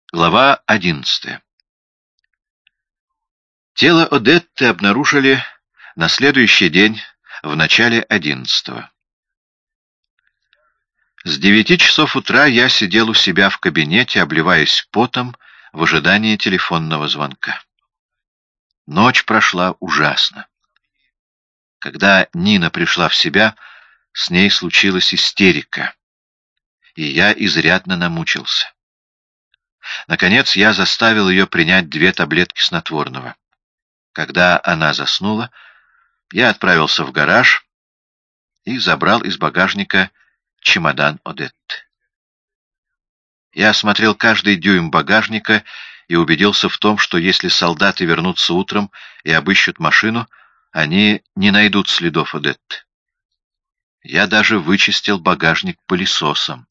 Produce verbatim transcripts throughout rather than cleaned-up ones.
Глава одиннадцатая. Тело Одетты обнаружили на следующий день в начале одиннадцатого. С девяти часов утра я сидел у себя в кабинете, обливаясь потом в ожидании телефонного звонка. Ночь прошла ужасно. Когда Нина пришла в себя, с ней случилась истерика, и я изрядно намучился. Наконец я заставил ее принять две таблетки снотворного. Когда она заснула, я отправился в гараж и забрал из багажника чемодан Одетты. Я осмотрел каждый дюйм багажника и убедился в том, что если солдаты вернутся утром и обыщут машину, они не найдут следов Одетты. Я даже вычистил багажник пылесосом.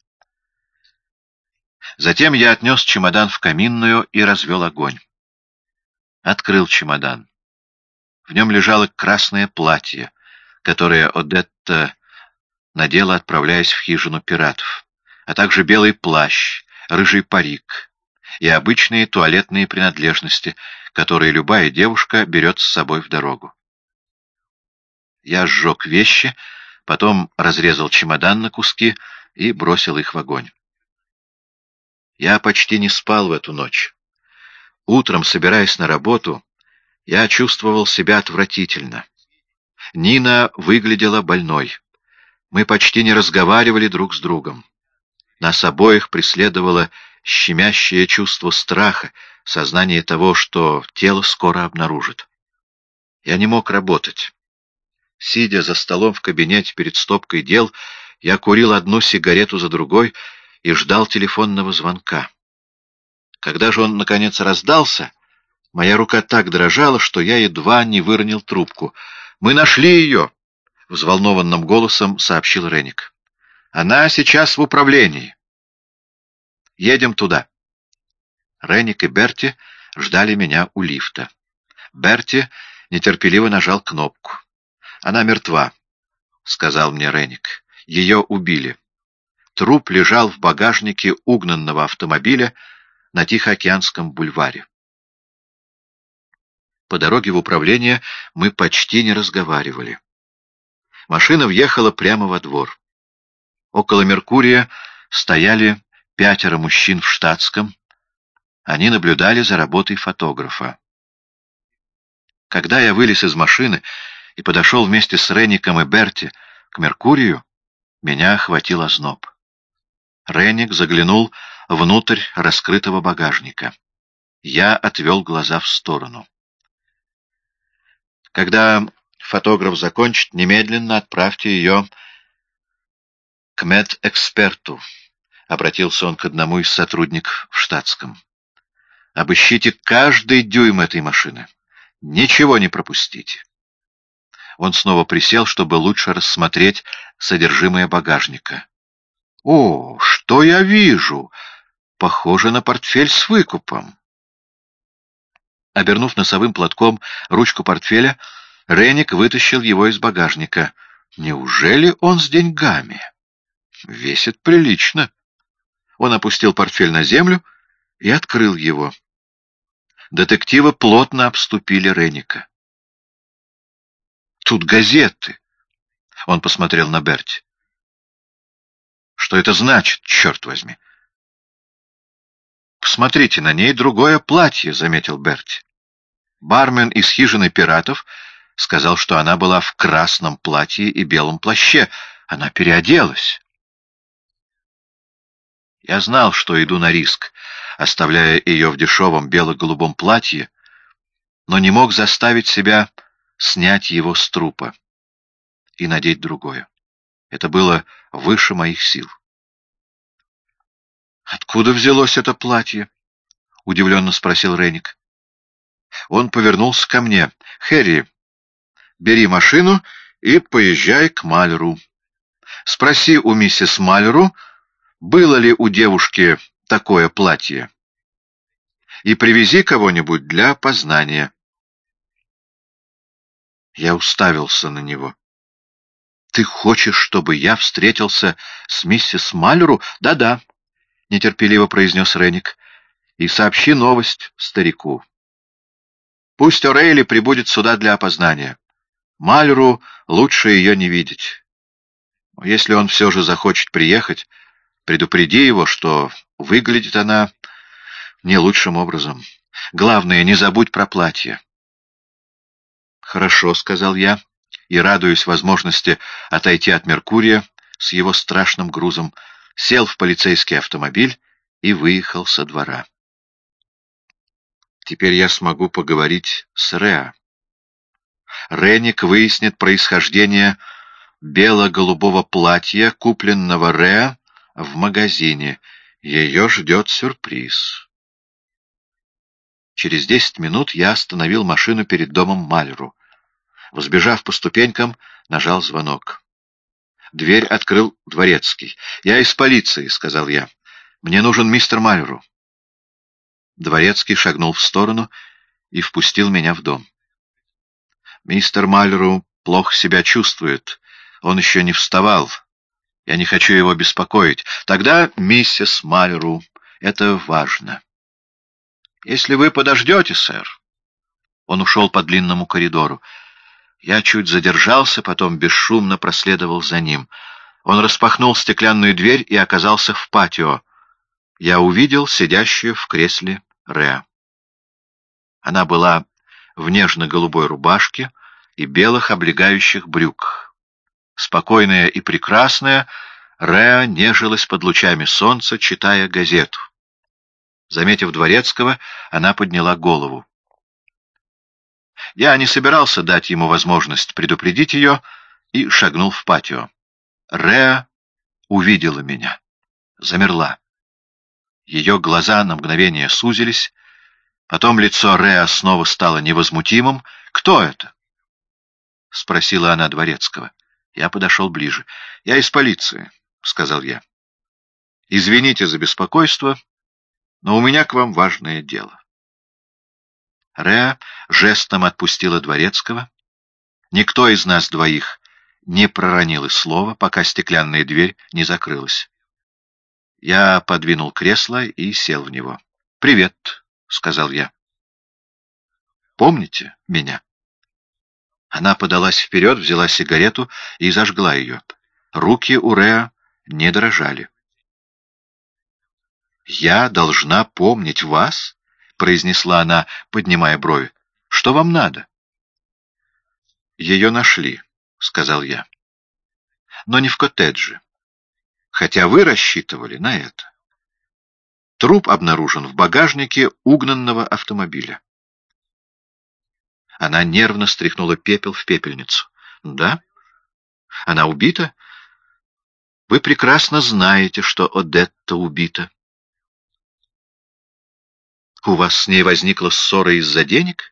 Затем я отнес чемодан в каминную и развел огонь. Открыл чемодан. В нем лежало красное платье, которое Одетта надела, отправляясь в хижину пиратов, а также белый плащ, рыжий парик и обычные туалетные принадлежности, которые любая девушка берет с собой в дорогу. Я сжег вещи, потом разрезал чемодан на куски и бросил их в огонь. Я почти не спал в эту ночь. Утром, собираясь на работу, я чувствовал себя отвратительно. Нина выглядела больной. Мы почти не разговаривали друг с другом. Нас обоих преследовало щемящее чувство страха, сознание того, что тело скоро обнаружат. Я не мог работать. Сидя за столом в кабинете перед стопкой дел, я курил одну сигарету за другой и ждал телефонного звонка. Когда же он, наконец, раздался, моя рука так дрожала, что я едва не выронил трубку. «Мы нашли ее!» — взволнованным голосом сообщил Ренник. «Она сейчас в управлении. Едем туда». Ренник и Берти ждали меня у лифта. Берти нетерпеливо нажал кнопку. «Она мертва», — сказал мне Ренник. «Ее убили». Труп лежал в багажнике угнанного автомобиля на Тихоокеанском бульваре. По дороге в управление мы почти не разговаривали. Машина въехала прямо во двор. Около «Меркурия» стояли пятеро мужчин в штатском. Они наблюдали за работой фотографа. Когда я вылез из машины и подошел вместе с Ренником и Берти к «Меркурию», меня охватил озноб. Ренник заглянул внутрь раскрытого багажника. Я отвел глаза в сторону. «Когда фотограф закончит, немедленно отправьте ее к медэксперту», — обратился он к одному из сотрудников в штатском. «Обыщите каждый дюйм этой машины. Ничего не пропустите». Он снова присел, чтобы лучше рассмотреть содержимое багажника. «О, что я вижу! Похоже на портфель с выкупом». Обернув носовым платком ручку портфеля, Ренник вытащил его из багажника. «Неужели он с деньгами? Весит прилично». Он опустил портфель на землю и открыл его. Детективы плотно обступили Ренника. «Тут газеты!» — он посмотрел на Берти. «Что это значит, черт возьми?» «Посмотрите, на ней другое платье», — заметил Берти. «Бармен из хижины пиратов сказал, что она была в красном платье и белом плаще. Она переоделась». Я знал, что иду на риск, оставляя ее в дешевом бело-голубом платье, но не мог заставить себя снять его с трупа и надеть другое. Это было выше моих сил. «Откуда взялось это платье?» — удивленно спросил Ренник. Он повернулся ко мне. «Хэри, бери машину и поезжай к Малеру. Спроси у миссис Малеру, было ли у девушки такое платье, и привези кого-нибудь для опознания». Я уставился на него. «Ты хочешь, чтобы я встретился с миссис Малеру?» «Да-да», — нетерпеливо произнес Ренник. и сообщи новость старику. Пусть О'Рейли прибудет сюда для опознания. Мальру лучше ее не видеть. Если он все же захочет приехать, предупреди его, что выглядит она не лучшим образом. Главное, не забудь про платье. «Хорошо», — сказал я, и, радуясь возможности отойти от Меркурия с его страшным грузом, сел в полицейский автомобиль и выехал со двора. Теперь я смогу поговорить с Реа. Ренник выяснит происхождение бело-голубого платья, купленного Реа в магазине. Ее ждет сюрприз. Через десять минут я остановил машину перед домом Мальру. Взбежав по ступенькам, нажал звонок. Дверь открыл дворецкий. «Я из полиции», — сказал я. «Мне нужен мистер Мальру». Дворецкий шагнул в сторону и впустил меня в дом. «Мистер Мальру плохо себя чувствует. Он еще не вставал. Я не хочу его беспокоить. Тогда миссис Мальру. Это важно». «Если вы подождете, сэр». Он ушел по длинному коридору. Я чуть задержался, потом бесшумно проследовал за ним. Он распахнул стеклянную дверь и оказался в патио. Я увидел сидящую в кресле Реа. Она была в нежно-голубой рубашке и белых облегающих брюках. Спокойная и прекрасная, Реа нежилась под лучами солнца, читая газету. Заметив дворецкого, она подняла голову. Я не собирался дать ему возможность предупредить ее и шагнул в патио. Реа увидела меня. Замерла. Ее глаза на мгновение сузились, потом лицо Реа снова стало невозмутимым. «Кто это?» — спросила она дворецкого. Я подошел ближе. «Я из полиции», — сказал я. «Извините за беспокойство, но у меня к вам важное дело». Реа жестом отпустила дворецкого. Никто из нас двоих не проронил и слова, пока стеклянная дверь не закрылась. Я подвинул кресло и сел в него. «Привет», — сказал я. «Помните меня?» Она подалась вперед, взяла сигарету и зажгла ее. Руки у Реа не дрожали. «Я должна помнить вас?» — произнесла она, поднимая брови. «Что вам надо?» «Ее нашли», — сказал я. «Но не в коттедже. Хотя вы рассчитывали на это. Труп обнаружен в багажнике угнанного автомобиля». Она нервно стряхнула пепел в пепельницу. «Да? Она убита? Вы прекрасно знаете, что Одетта убита. У вас с ней возникла ссора из-за денег?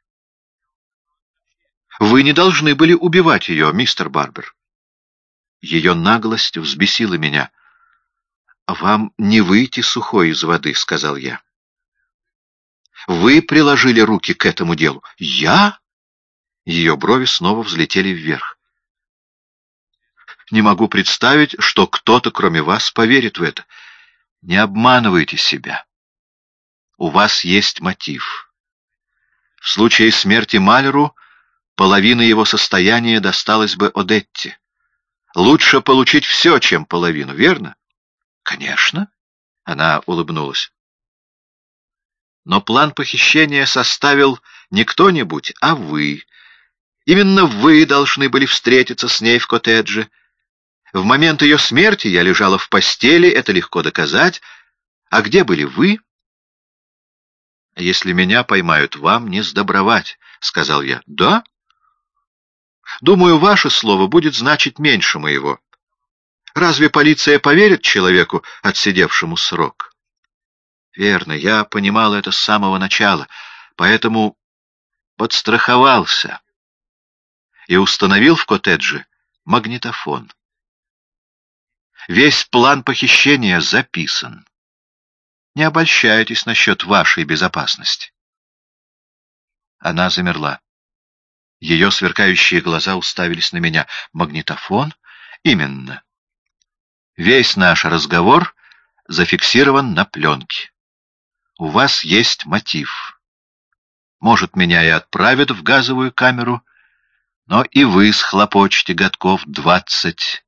Вы не должны были убивать ее, мистер Барбер». Ее наглость взбесила меня. «Вам не выйти сухой из воды», — сказал я. «Вы приложили руки к этому делу». «Я?» Ее брови снова взлетели вверх. «Не могу представить, что кто-то, кроме вас, поверит в это. Не обманывайте себя. У вас есть мотив. В случае смерти Мальру половина его состояния досталась бы Одетте. Лучше получить все, чем половину, верно?» «Конечно», — она улыбнулась. «Но план похищения составил не кто-нибудь, а вы. Именно вы должны были встретиться с ней в коттедже. В момент ее смерти я лежала в постели, это легко доказать. А где были вы?» «Если меня поймают, вам не сдобровать», — сказал я. «Да? Думаю, ваше слово будет значить меньше моего. Разве полиция поверит человеку, отсидевшему срок?» «Верно, я понимал это с самого начала, поэтому подстраховался и установил в коттедже магнитофон. Весь план похищения записан. Не обольщайтесь насчет вашей безопасности». Она замерла. Ее сверкающие глаза уставились на меня. «Магнитофон? Именно. Весь наш разговор зафиксирован на пленке. у вас есть мотив. Может, меня и отправят в газовую камеру, но и вы схлопочете годков двадцать».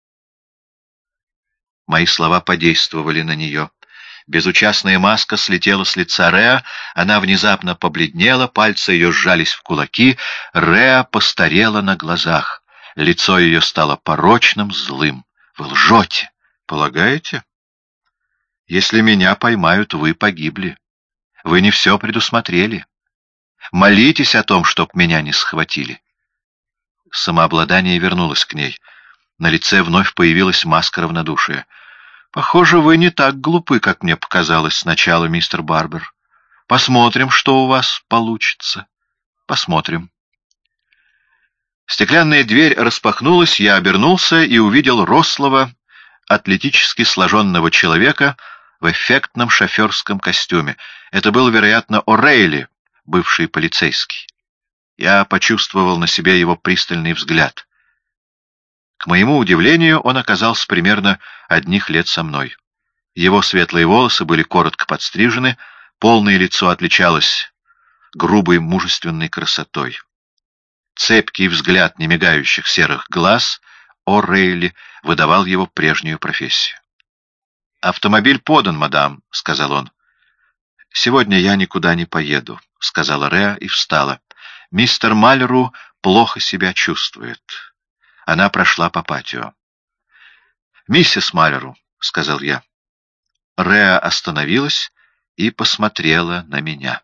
Мои слова подействовали на нее. Безучастная маска слетела с лица Реа, она внезапно побледнела, пальцы ее сжались в кулаки, Реа постарела на глазах. Лицо ее стало порочным, злым. «Вы лжете, полагаете? Если меня поймают, вы погибли. Вы не все предусмотрели. Молитесь о том, чтоб меня не схватили». Самообладание вернулось к ней. На лице вновь появилась маска равнодушия. «Похоже, вы не так глупы, как мне показалось сначала, мистер Барбер. Посмотрим, что у вас получится. Посмотрим». Стеклянная дверь распахнулась, я обернулся и увидел рослого, атлетически сложенного человека в эффектном шоферском костюме. Это был, вероятно, О'Рейли, бывший полицейский. Я почувствовал на себе его пристальный взгляд. К моему удивлению, он оказался примерно одних лет со мной. Его светлые волосы были коротко подстрижены, полное лицо отличалось грубой мужественной красотой. Цепкий взгляд немигающих серых глаз О'Рейли выдавал его прежнюю профессию. «Автомобиль подан, мадам», — сказал он. «Сегодня я никуда не поеду», — сказала Реа и встала. «Мистер Малеру плохо себя чувствует». Она прошла по патио. «Миссис Малеру», — сказал я. Реа остановилась и посмотрела на меня.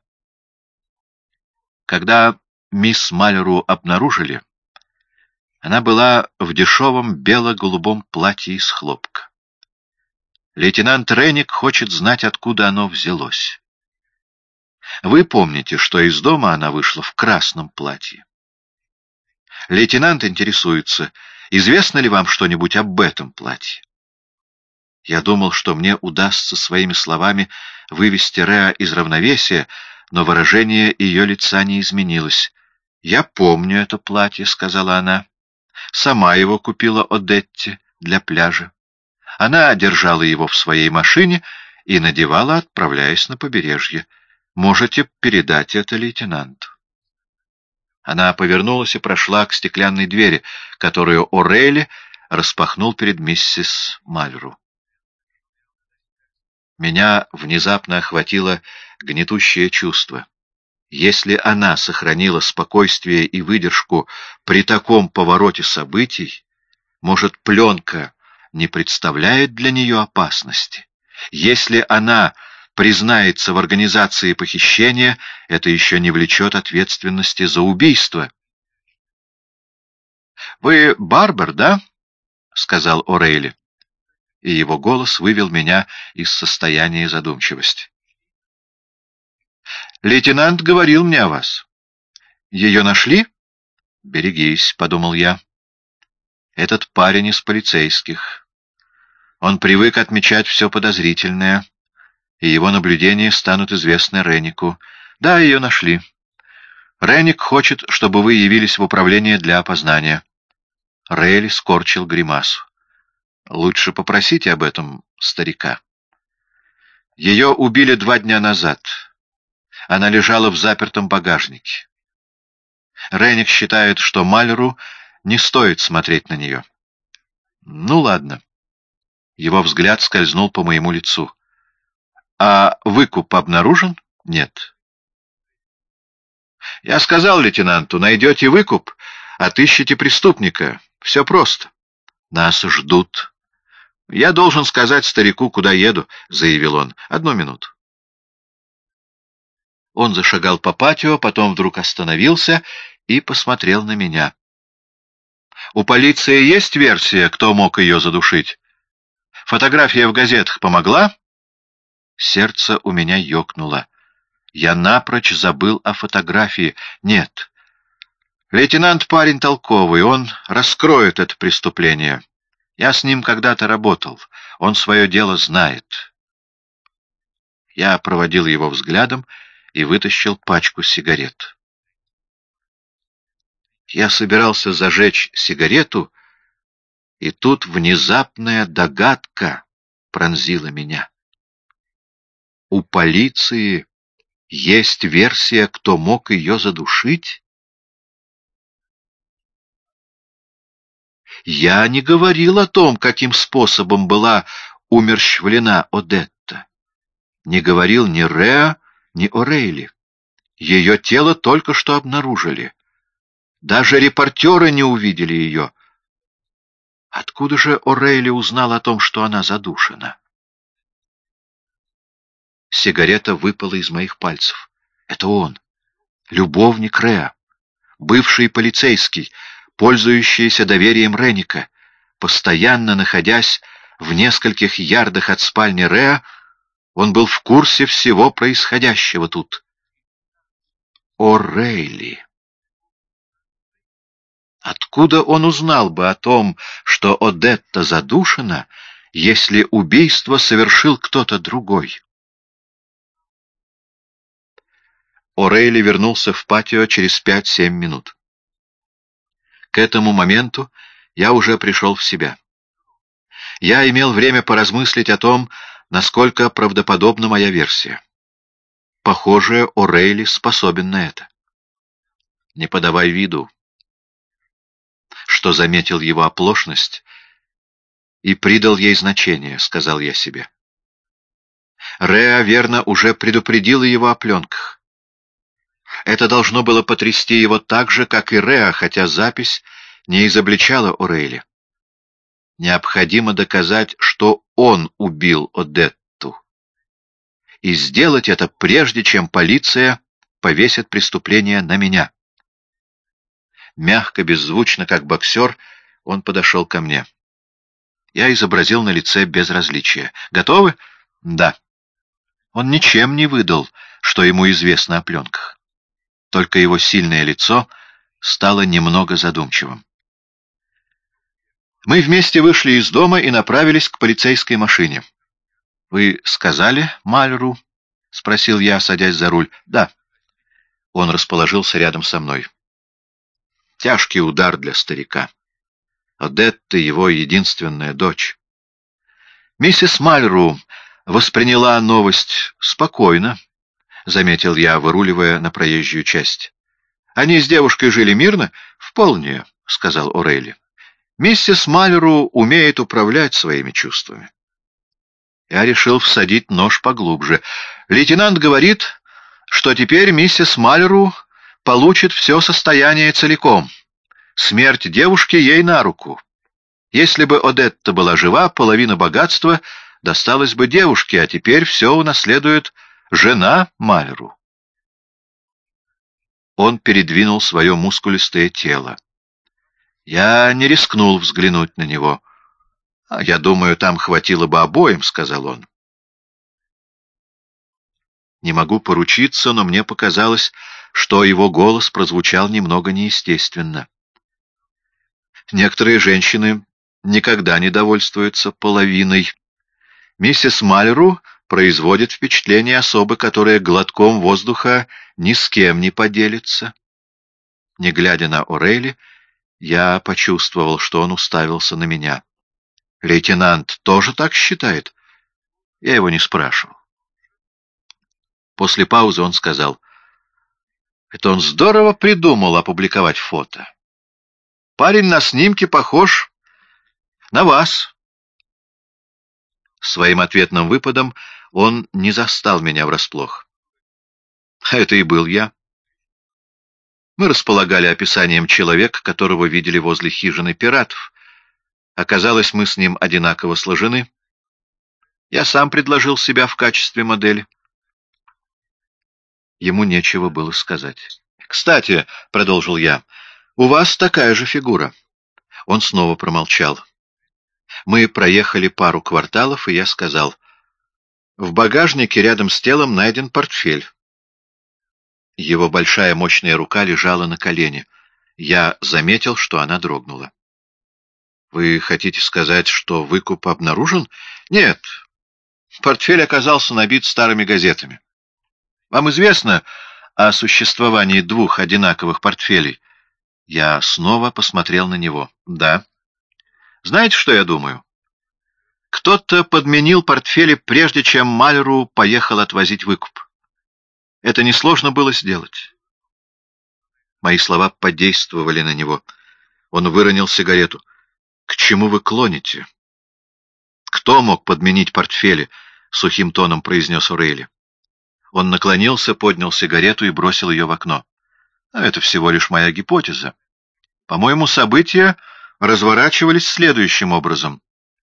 Когда мисс Малеру обнаружили, она была в дешевом бело-голубом платье из хлопка. Лейтенант Ренник хочет знать, откуда оно взялось. Вы помните, что из дома она вышла в красном платье. Лейтенант интересуется, известно ли вам что-нибудь об этом платье. Я думал, что мне удастся своими словами вывести Реа из равновесия, но выражение ее лица не изменилось. «Я помню это платье», — сказала она. «Сама его купила Одетте для пляжа. Она держала его в своей машине и надевала, отправляясь на побережье. Можете передать это лейтенанту». Она повернулась и прошла к стеклянной двери, которую О'Рейли распахнул перед миссис Малеру. Меня внезапно охватило гнетущее чувство. Если она сохранила спокойствие и выдержку при таком повороте событий, может, пленка не представляет для нее опасности? Если она признается в организации похищения, это еще не влечет ответственности за убийство. «Вы Барбер, да?» — сказал О'Рейли, и его голос вывел меня из состояния задумчивости. «Лейтенант говорил мне о вас. Ее нашли?» «Берегись», — подумал я. «Этот парень из полицейских. Он привык отмечать все подозрительное, и его наблюдения станут известны Реннику. Да, ее нашли. Ренник хочет, чтобы вы явились в управление для опознания». Рейли скорчил гримасу. «Лучше попросите об этом старика». «Ее убили два дня назад. Она лежала в запертом багажнике. Ренник считает, что Малеру не стоит смотреть на нее». «Ну, ладно». Его взгляд скользнул по моему лицу. «А выкуп обнаружен?» «Нет». «Я сказал лейтенанту, найдете выкуп, отыщите преступника. Все просто. Нас ждут». «Я должен сказать старику, куда еду», — заявил он. «Одну минуту». Он зашагал по патио, потом вдруг остановился и посмотрел на меня. «У полиции есть версия, кто мог ее задушить? Фотография в газетах помогла?» Сердце у меня ёкнуло. Я напрочь забыл о фотографии. Нет. Лейтенант парень толковый, он раскроет это преступление. Я с ним когда-то работал. Он свое дело знает. Я проводил его взглядом и вытащил пачку сигарет. Я собирался зажечь сигарету, и тут внезапная догадка пронзила меня. У полиции есть версия, кто мог ее задушить? Я не говорил о том, каким способом была умерщвлена Одетта. Не говорил ни Реа, ни Орейли. Ее тело только что обнаружили. Даже репортеры не увидели ее. Откуда же Орейли узнал о том, что она задушена? Сигарета выпала из моих пальцев. Это он, любовник Реа, бывший полицейский, пользующийся доверием Ренника, постоянно находясь в нескольких ярдах от спальни Реа, он был в курсе всего происходящего тут. Орейли. Откуда он узнал бы о том, что Одетта задушена, если убийство совершил кто-то другой? Орейли вернулся в патио через пять-семь минут. К этому моменту я уже пришел в себя. Я имел время поразмыслить о том, насколько правдоподобна моя версия. Похоже, Орейли способен на это. Не подавай виду, что заметил его оплошность и придал ей значение, — сказал я себе. Реа, верно, уже предупредила его о пленках. Это должно было потрясти его так же, как и Реа, хотя запись не изобличала Орейли. Необходимо доказать, что он убил Одетту. И сделать это прежде, чем полиция повесит преступление на меня. Мягко, беззвучно, как боксер, он подошел ко мне. Я изобразил на лице безразличие. «Готовы?» «Да». Он ничем не выдал, что ему известно о пленках. Только его сильное лицо стало немного задумчивым. Мы вместе вышли из дома и направились к полицейской машине. «Вы сказали Мальру?» — спросил я, садясь за руль. «Да». Он расположился рядом со мной. Тяжкий удар для старика. Одетта — его единственная дочь. Миссис Мальру восприняла новость спокойно, — заметил я, выруливая на проезжую часть. «Они с девушкой жили мирно?» «Вполне», — сказал Орейли. «Миссис Мальру умеет управлять своими чувствами». Я решил всадить нож поглубже. Лейтенант говорит, что теперь миссис Мальру получит все состояние целиком. Смерть девушки ей на руку. Если бы Одетта была жива, половина богатства досталась бы девушке, а теперь все унаследует жена Мальру. Он передвинул свое мускулистое тело. Я не рискнул взглянуть на него. — Я думаю, там хватило бы обоим, — сказал он. Не могу поручиться, но мне показалось, что его голос прозвучал немного неестественно. Некоторые женщины никогда не довольствуются половиной. Миссис Мальру производит впечатление особы, которая глотком воздуха ни с кем не поделится. Не глядя на Орейли, я почувствовал, что он уставился на меня. Лейтенант тоже так считает? Я его не спрашивал. После паузы он сказал: «Это он здорово придумал опубликовать фото. Парень на снимке похож на вас». Своим ответным выпадом он не застал меня врасплох. А это и был я. Мы располагали описанием человека, которого видели возле хижины пиратов. Оказалось, мы с ним одинаково сложены. Я сам предложил себя в качестве модели. Ему нечего было сказать. «Кстати, — продолжил я, — у вас такая же фигура». Он снова промолчал. Мы проехали пару кварталов, и я сказал: «В багажнике рядом с телом найден портфель». Его большая мощная рука лежала на колене. Я заметил, что она дрогнула. «Вы хотите сказать, что выкуп обнаружен?» «Нет. Портфель оказался набит старыми газетами. Вам известно о существовании двух одинаковых портфелей?» Я снова посмотрел на него. «Да». «Знаете, что я думаю?» Кто-то подменил портфели, прежде чем Малеру поехал отвозить выкуп. Это несложно было сделать. Мои слова подействовали на него. Он выронил сигарету. «К чему вы клоните?» «Кто мог подменить портфели?» — сухим тоном произнес Орейли. Он наклонился, поднял сигарету и бросил ее в окно. «А это всего лишь моя гипотеза. По-моему, события разворачивались следующим образом.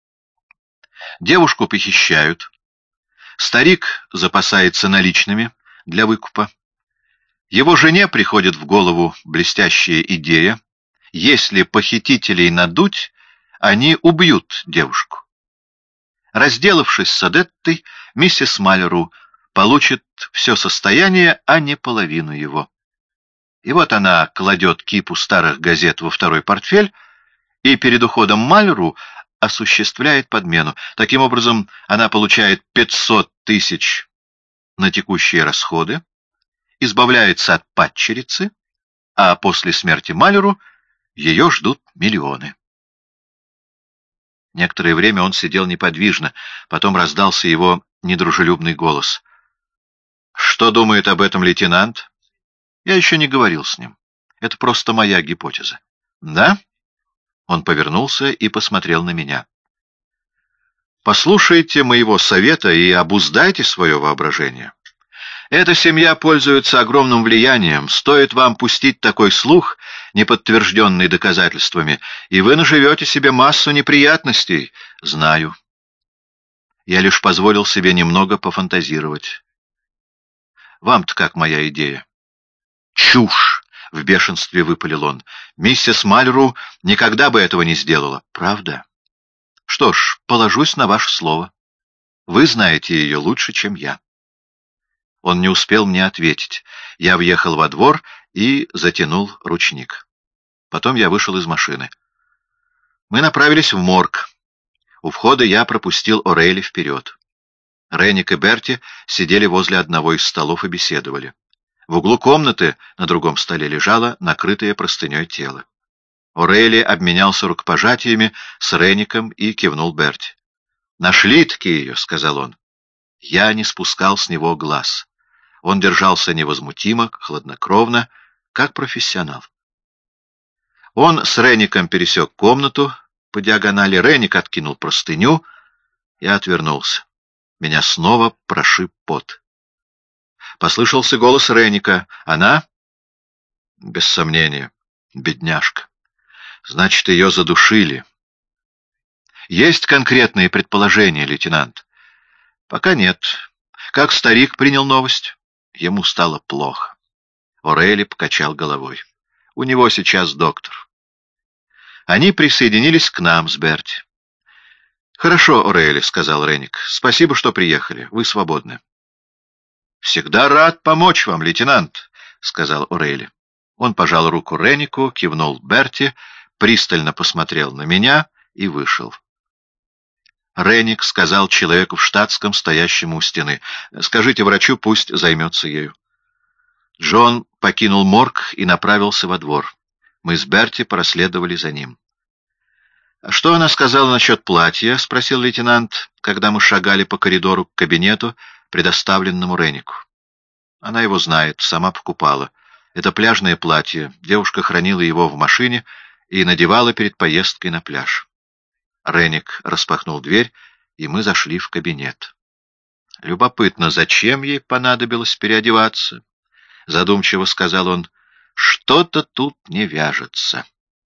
Девушку похищают. Старик запасается наличными для выкупа. Его жене приходит в голову блестящая идея. Если похитителей надуть, они убьют девушку. Разделавшись с Одеттой, миссис Малеру получит все состояние, а не половину его. И вот она кладет кипу старых газет во второй портфель и перед уходом Малеру осуществляет подмену. Таким образом, она получает пятьсот тысяч на текущие расходы, избавляется от падчерицы, а после смерти Малеру ее ждут миллионы. Некоторое время он сидел неподвижно, потом раздался его недружелюбный голос. «Что думает об этом лейтенант?» «Я еще не говорил с ним. Это просто моя гипотеза». «Да?» Он повернулся и посмотрел на меня. «Послушайте моего совета и обуздайте свое воображение. Эта семья пользуется огромным влиянием. Стоит вам пустить такой слух, не подтвержденный доказательствами, и вы наживете себе массу неприятностей. Знаю. Я лишь позволил себе немного пофантазировать. Вам-то как моя идея?» «Чушь!» — в бешенстве выпалил он. «Миссис Малеру никогда бы этого не сделала. Правда? Что ж, положусь на ваше слово. Вы знаете ее лучше, чем я». Он не успел мне ответить. Я въехал во двор и затянул ручник. Потом я вышел из машины. Мы направились в морг. У входа я пропустил Орейли вперед. Ренник и Берти сидели возле одного из столов и беседовали. В углу комнаты на другом столе лежало накрытое простыней тело. Орейли обменялся рукопожатиями с Ренником и кивнул Берти. «Нашли-таки ее», — сказал он. Я не спускал с него глаз. Он держался невозмутимо, хладнокровно, как профессионал. Он с Ренником пересек комнату по диагонали. Ренник откинул простыню и отвернулся. Меня снова прошиб пот. Послышался голос Ренника. «Она?» «Без сомнения. Бедняжка. Значит, ее задушили». «Есть конкретные предположения, лейтенант?» «Пока нет. Как старик принял новость?» Ему стало плохо. Орейли покачал головой. «У него сейчас доктор». Они присоединились к нам с Берти. «Хорошо, Орейли», — сказал Ренник. «Спасибо, что приехали. Вы свободны». «Всегда рад помочь вам, лейтенант», — сказал Орейли. Он пожал руку Реннику, кивнул Берти, пристально посмотрел на меня и вышел. Ренник сказал человеку в штатском, стоящему у стены: «Скажите врачу, пусть займется ею». Джон покинул морг и направился во двор. Мы с Берти проследовали за ним. «Что она сказала насчет платья?» — спросил лейтенант, когда мы шагали по коридору к кабинету, предоставленному Реннику. «Она его знает, сама покупала. Это пляжное платье. Девушка хранила его в машине и надевала перед поездкой на пляж». Ренник распахнул дверь, и мы зашли в кабинет. «Любопытно, зачем ей понадобилось переодеваться?» — задумчиво сказал он. «Что-то тут не вяжется».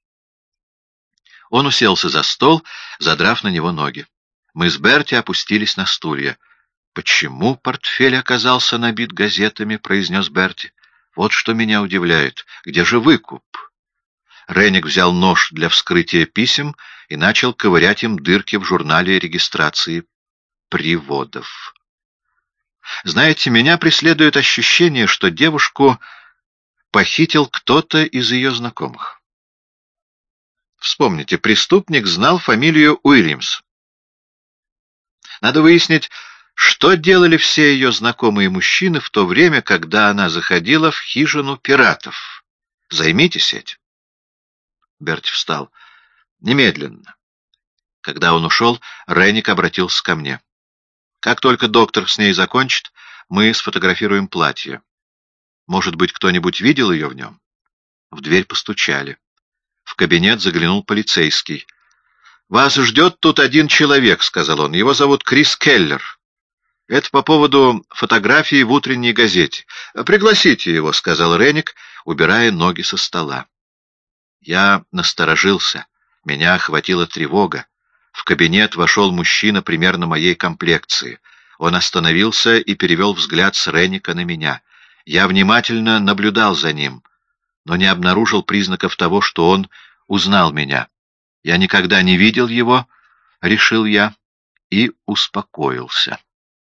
Он уселся за стол, задрав на него ноги. Мы с Берти опустились на стулья. «Почему портфель оказался набит газетами?» — произнес Берти. «Вот что меня удивляет. Где же выкуп?» Ренник взял нож для вскрытия писем и начал ковырять им дырки в журнале регистрации приводов. «Знаете, меня преследует ощущение, что девушку похитил кто-то из ее знакомых. Вспомните, преступник знал фамилию Уильямс. Надо выяснить, что делали все ее знакомые мужчины в то время, когда она заходила в хижину пиратов. Займитесь этим». Берти встал. «Немедленно. Когда он ушел, Ренник обратился ко мне. «Как только доктор с ней закончит, мы сфотографируем платье. Может быть, кто-нибудь видел ее в нем?» В дверь постучали. В кабинет заглянул полицейский. «Вас ждет тут один человек», — сказал он. «Его зовут Крис Келлер. Это по поводу фотографии в утренней газете. Пригласите его», — сказал Ренник, убирая ноги со стола. Я насторожился. Меня охватила тревога. В кабинет вошел мужчина примерно моей комплекции. Он остановился и перевел взгляд с Ренника на меня. Я внимательно наблюдал за ним, но не обнаружил признаков того, что он узнал меня. Я никогда не видел его, решил я, и успокоился.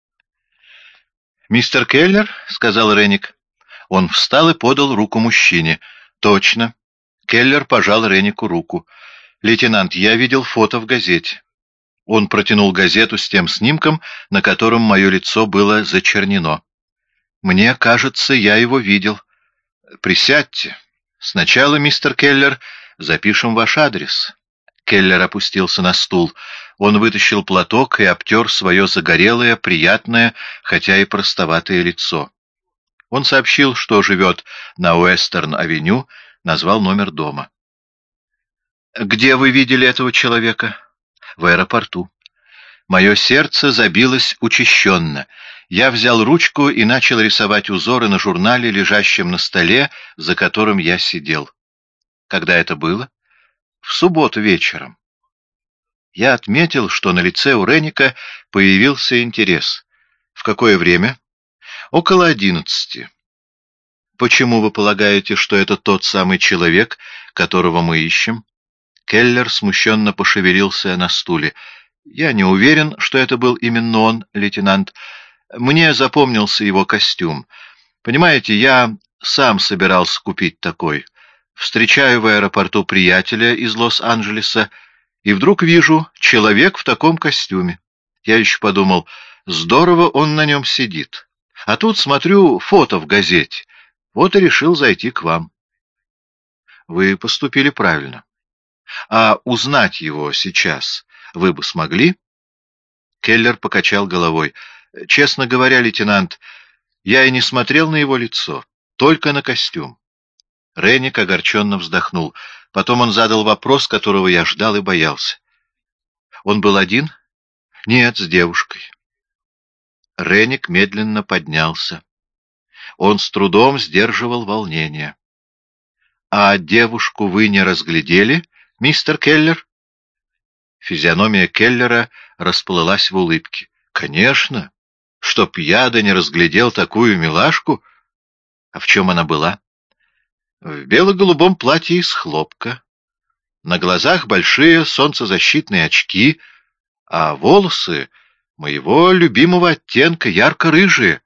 «Мистер Келлер?» — сказал Ренник. Он встал и подал руку мужчине. «Точно». Келлер пожал Реннику руку. «Лейтенант, я видел фото в газете». Он протянул газету с тем снимком, на котором мое лицо было зачернено. «Мне кажется, я его видел. Присядьте. Сначала, мистер Келлер, запишем ваш адрес». Келлер опустился на стул. Он вытащил платок и обтер свое загорелое, приятное, хотя и простоватое лицо. Он сообщил, что живет на Уэстерн-авеню, назвал номер дома. «Где вы видели этого человека?» «В аэропорту». Мое сердце забилось учащенно. Я взял ручку и начал рисовать узоры на журнале, лежащем на столе, за которым я сидел. Когда это было? В субботу вечером. Я отметил, что на лице у Ренника появился интерес. В какое время? Около одиннадцати. Почему вы полагаете, что это тот самый человек, которого мы ищем? Келлер смущенно пошевелился на стуле. Я не уверен, что это был именно он, лейтенант. Мне запомнился его костюм. Понимаете, я сам собирался купить такой. Встречаю в аэропорту приятеля из Лос-Анджелеса, и вдруг вижу человек в таком костюме. Я еще подумал, здорово он на нем сидит. А тут смотрю фото в газете. Вот и решил зайти к вам. Вы поступили правильно. А узнать его сейчас вы бы смогли? Келлер покачал головой. Честно говоря, лейтенант, я и не смотрел на его лицо, только на костюм. Ренник огорченно вздохнул. Потом он задал вопрос, которого я ждал и боялся. Он был один? Нет, с девушкой. Ренник медленно поднялся. Он с трудом сдерживал волнение. А девушку вы не разглядели, мистер Келлер? Физиономия Келлера расплылась в улыбке. Конечно, чтоб я да не разглядел такую милашку. А в чем она была? В бело-голубом платье из хлопка. На глазах большие солнцезащитные очки, а волосы моего любимого оттенка, ярко-рыжие.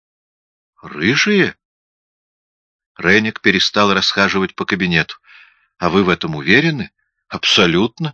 Рыжие? Ренник перестал расхаживать по кабинету. А вы в этом уверены? Абсолютно.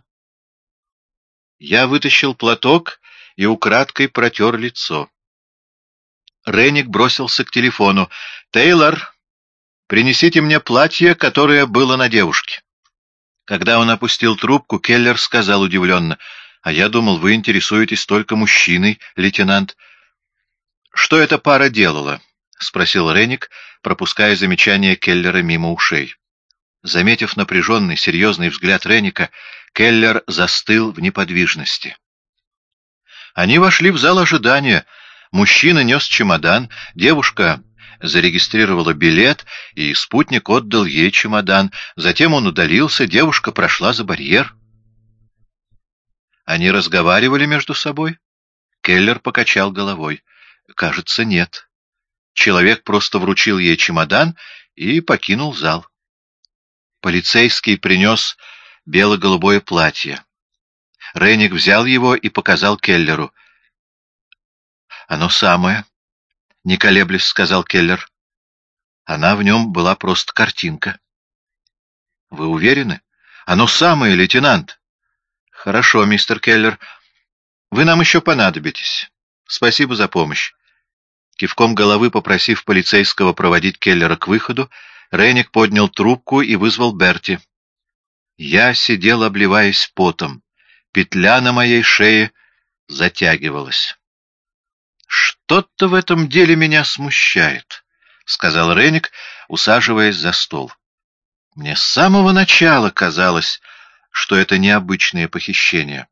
Я вытащил платок и украдкой протер лицо. Ренник бросился к телефону. «Тейлор, принесите мне платье, которое было на девушке». Когда он опустил трубку, Келлер сказал удивленно: «А я думал, вы интересуетесь только мужчиной, лейтенант». «Что эта пара делала?» — спросил Ренник, пропуская замечание Келлера мимо ушей. Заметив напряженный, серьезный взгляд Ренника, Келлер застыл в неподвижности. Они вошли в зал ожидания. Мужчина нес чемодан, девушка зарегистрировала билет, и спутник отдал ей чемодан. Затем он удалился, девушка прошла за барьер. Они разговаривали между собой? Келлер покачал головой. Кажется, нет. Человек просто вручил ей чемодан и покинул зал. Полицейский принес бело-голубое платье. Ренник взял его и показал Келлеру. «Оно самое», — не колеблясь сказал Келлер. «Она в нем была просто картинка». «Вы уверены? Оно самое, лейтенант». «Хорошо, мистер Келлер. Вы нам еще понадобитесь. Спасибо за помощь». Кивком головы попросив полицейского проводить Келлера к выходу, Ренник поднял трубку и вызвал Берти. Я сидел, обливаясь потом. Петля на моей шее затягивалась. «Что-то в этом деле меня смущает», — сказал Ренник, усаживаясь за стол. «Мне с самого начала казалось, что это необычное похищение».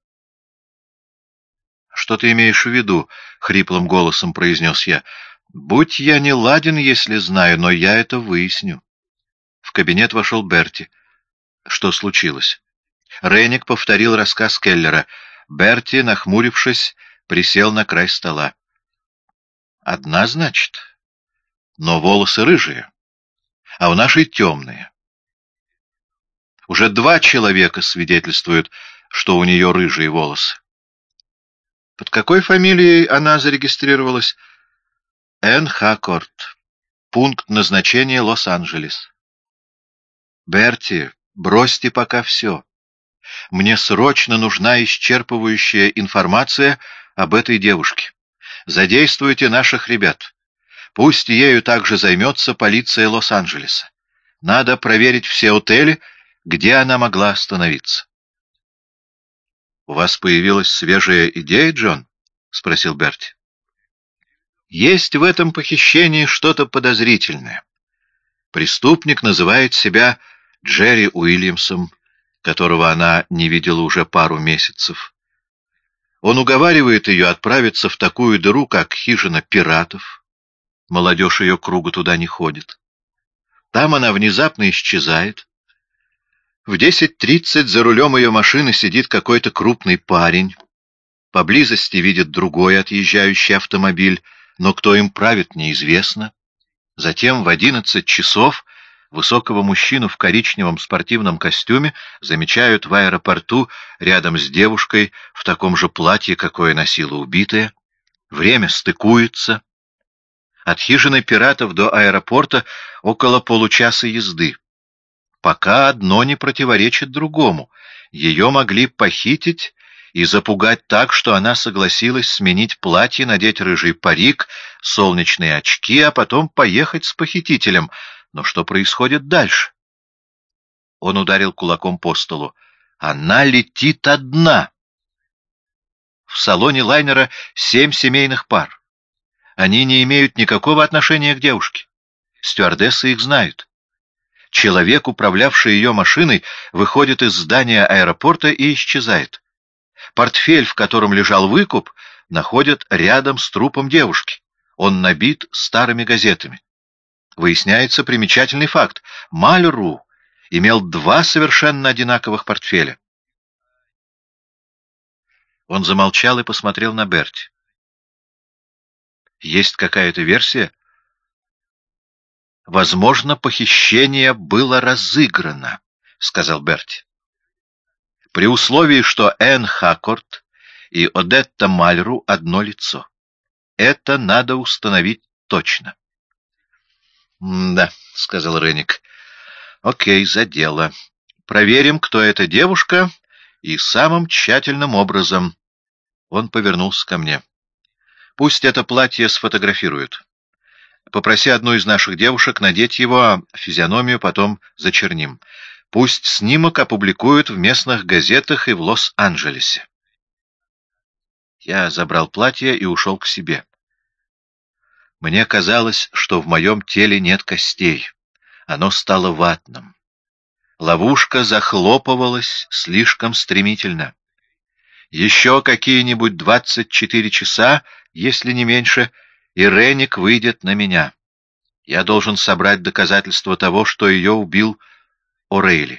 «Что ты имеешь в виду?» — хриплым голосом произнес я. «Будь я не ладен, если знаю, но я это выясню». В кабинет вошел Берти. Что случилось? Ренник повторил рассказ Келлера. Берти, нахмурившись, присел на край стола. «Одна, значит? Но волосы рыжие, а у нашей темные. Уже два человека свидетельствуют, что у нее рыжие волосы. Под какой фамилией она зарегистрировалась? Энн Хаккорт. Пункт назначения Лос-Анджелес. Берти, бросьте пока все. Мне срочно нужна исчерпывающая информация об этой девушке. Задействуйте наших ребят. Пусть ею также займется полиция Лос-Анджелеса. Надо проверить все отели, где она могла остановиться. — У вас появилась свежая идея, Джон? — спросил Берти. — Есть в этом похищении что-то подозрительное. Преступник называет себя Джерри Уильямсом, которого она не видела уже пару месяцев. Он уговаривает ее отправиться в такую дыру, как хижина пиратов. Молодежь ее круга туда не ходит. Там она внезапно исчезает. В десять тридцать за рулем ее машины сидит какой-то крупный парень. Поблизости видит другой отъезжающий автомобиль, но кто им правит, неизвестно. Затем в одиннадцать часов высокого мужчину в коричневом спортивном костюме замечают в аэропорту рядом с девушкой в таком же платье, какое носила убитая. Время стыкуется. От хижины пиратов до аэропорта около получаса езды. Пока одно не противоречит другому. Ее могли похитить и запугать так, что она согласилась сменить платье, надеть рыжий парик, солнечные очки, а потом поехать с похитителем. Но что происходит дальше? Он ударил кулаком по столу. Она летит одна. В салоне лайнера семь семейных пар. Они не имеют никакого отношения к девушке. Стюардессы их знают. Человек, управлявший ее машиной, выходит из здания аэропорта и исчезает. Портфель, в котором лежал выкуп, находят рядом с трупом девушки. Он набит старыми газетами. Выясняется примечательный факт. Мальру имел два совершенно одинаковых портфеля. Он замолчал и посмотрел на Берти. Есть какая-то версия? Возможно, похищение было разыграно, сказал Берти. При условии, что Энн Хаккорт и Одетта Мальру одно лицо. Это надо установить точно. — Да, — сказал Ренник. — Окей, за дело. Проверим, кто эта девушка, и самым тщательным образом. Он повернулся ко мне. — Пусть это платье сфотографируют. Попроси одну из наших девушек надеть его, а физиономию потом зачерним. Пусть снимок опубликуют в местных газетах и в Лос-Анджелесе. Я забрал платье и ушел к себе. Мне казалось, что в моем теле нет костей. Оно стало ватным. Ловушка захлопывалась слишком стремительно. Еще какие-нибудь двадцать четыре часа, если не меньше, и Ренник выйдет на меня. Я должен собрать доказательства того, что ее убил О'Рейли.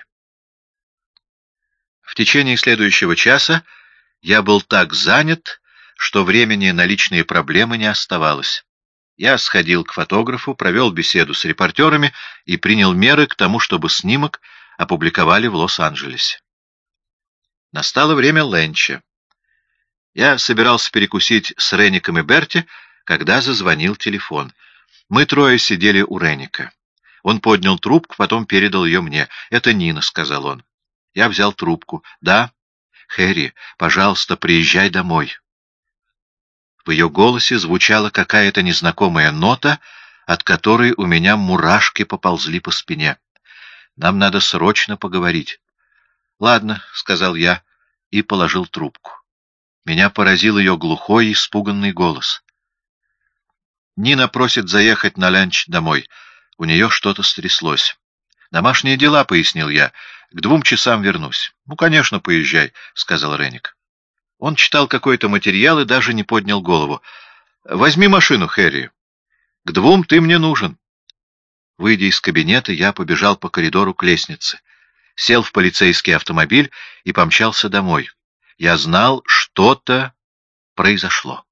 В течение следующего часа я был так занят, что времени на личные проблемы не оставалось. Я сходил к фотографу, провел беседу с репортерами и принял меры к тому, чтобы снимок опубликовали в Лос-Анджелесе. Настало время ленча. Я собирался перекусить с Ренником и Берти, когда зазвонил телефон. Мы трое сидели у Ренника. Он поднял трубку, потом передал ее мне. «Это Нина», — сказал он. Я взял трубку. «Да, Хэри, пожалуйста, приезжай домой». В ее голосе звучала какая-то незнакомая нота, от которой у меня мурашки поползли по спине. «Нам надо срочно поговорить». «Ладно», — сказал я и положил трубку. Меня поразил ее глухой, испуганный голос. Нина просит заехать на ланч домой. У нее что-то стряслось. «Домашние дела», — пояснил я. «К двум часам вернусь». «Ну, конечно, поезжай», — сказал Ренник. Он читал какой-то материал и даже не поднял голову. «Возьми машину, Хэри. К двум ты мне нужен». Выйдя из кабинета, я побежал по коридору к лестнице, сел в полицейский автомобиль и помчался домой. Я знал, что-то произошло.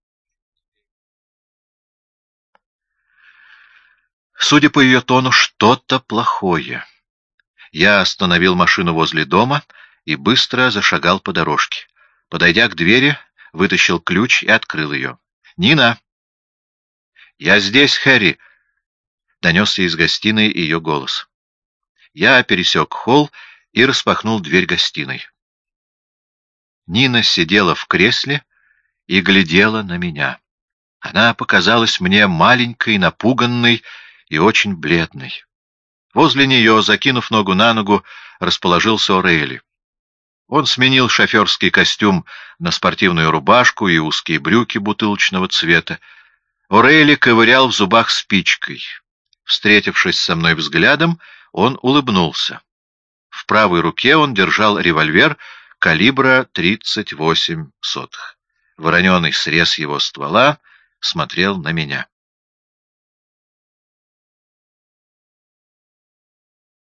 Судя по ее тону, что-то плохое. Я остановил машину возле дома и быстро зашагал по дорожке. Подойдя к двери, вытащил ключ и открыл ее. «Нина!» «Я здесь, Хэри!» — донесся из гостиной ее голос. Я пересек холл и распахнул дверь гостиной. Нина сидела в кресле и глядела на меня. Она показалась мне маленькой, напуганной и очень бледной. Возле нее, закинув ногу на ногу, расположился О'Рейли. Он сменил шоферский костюм на спортивную рубашку и узкие брюки бутылочного цвета. О'Рейли ковырял в зубах спичкой. Встретившись со мной взглядом, он улыбнулся. В правой руке он держал револьвер калибра тридцать восемь сотых. Вороненый срез его ствола смотрел на меня.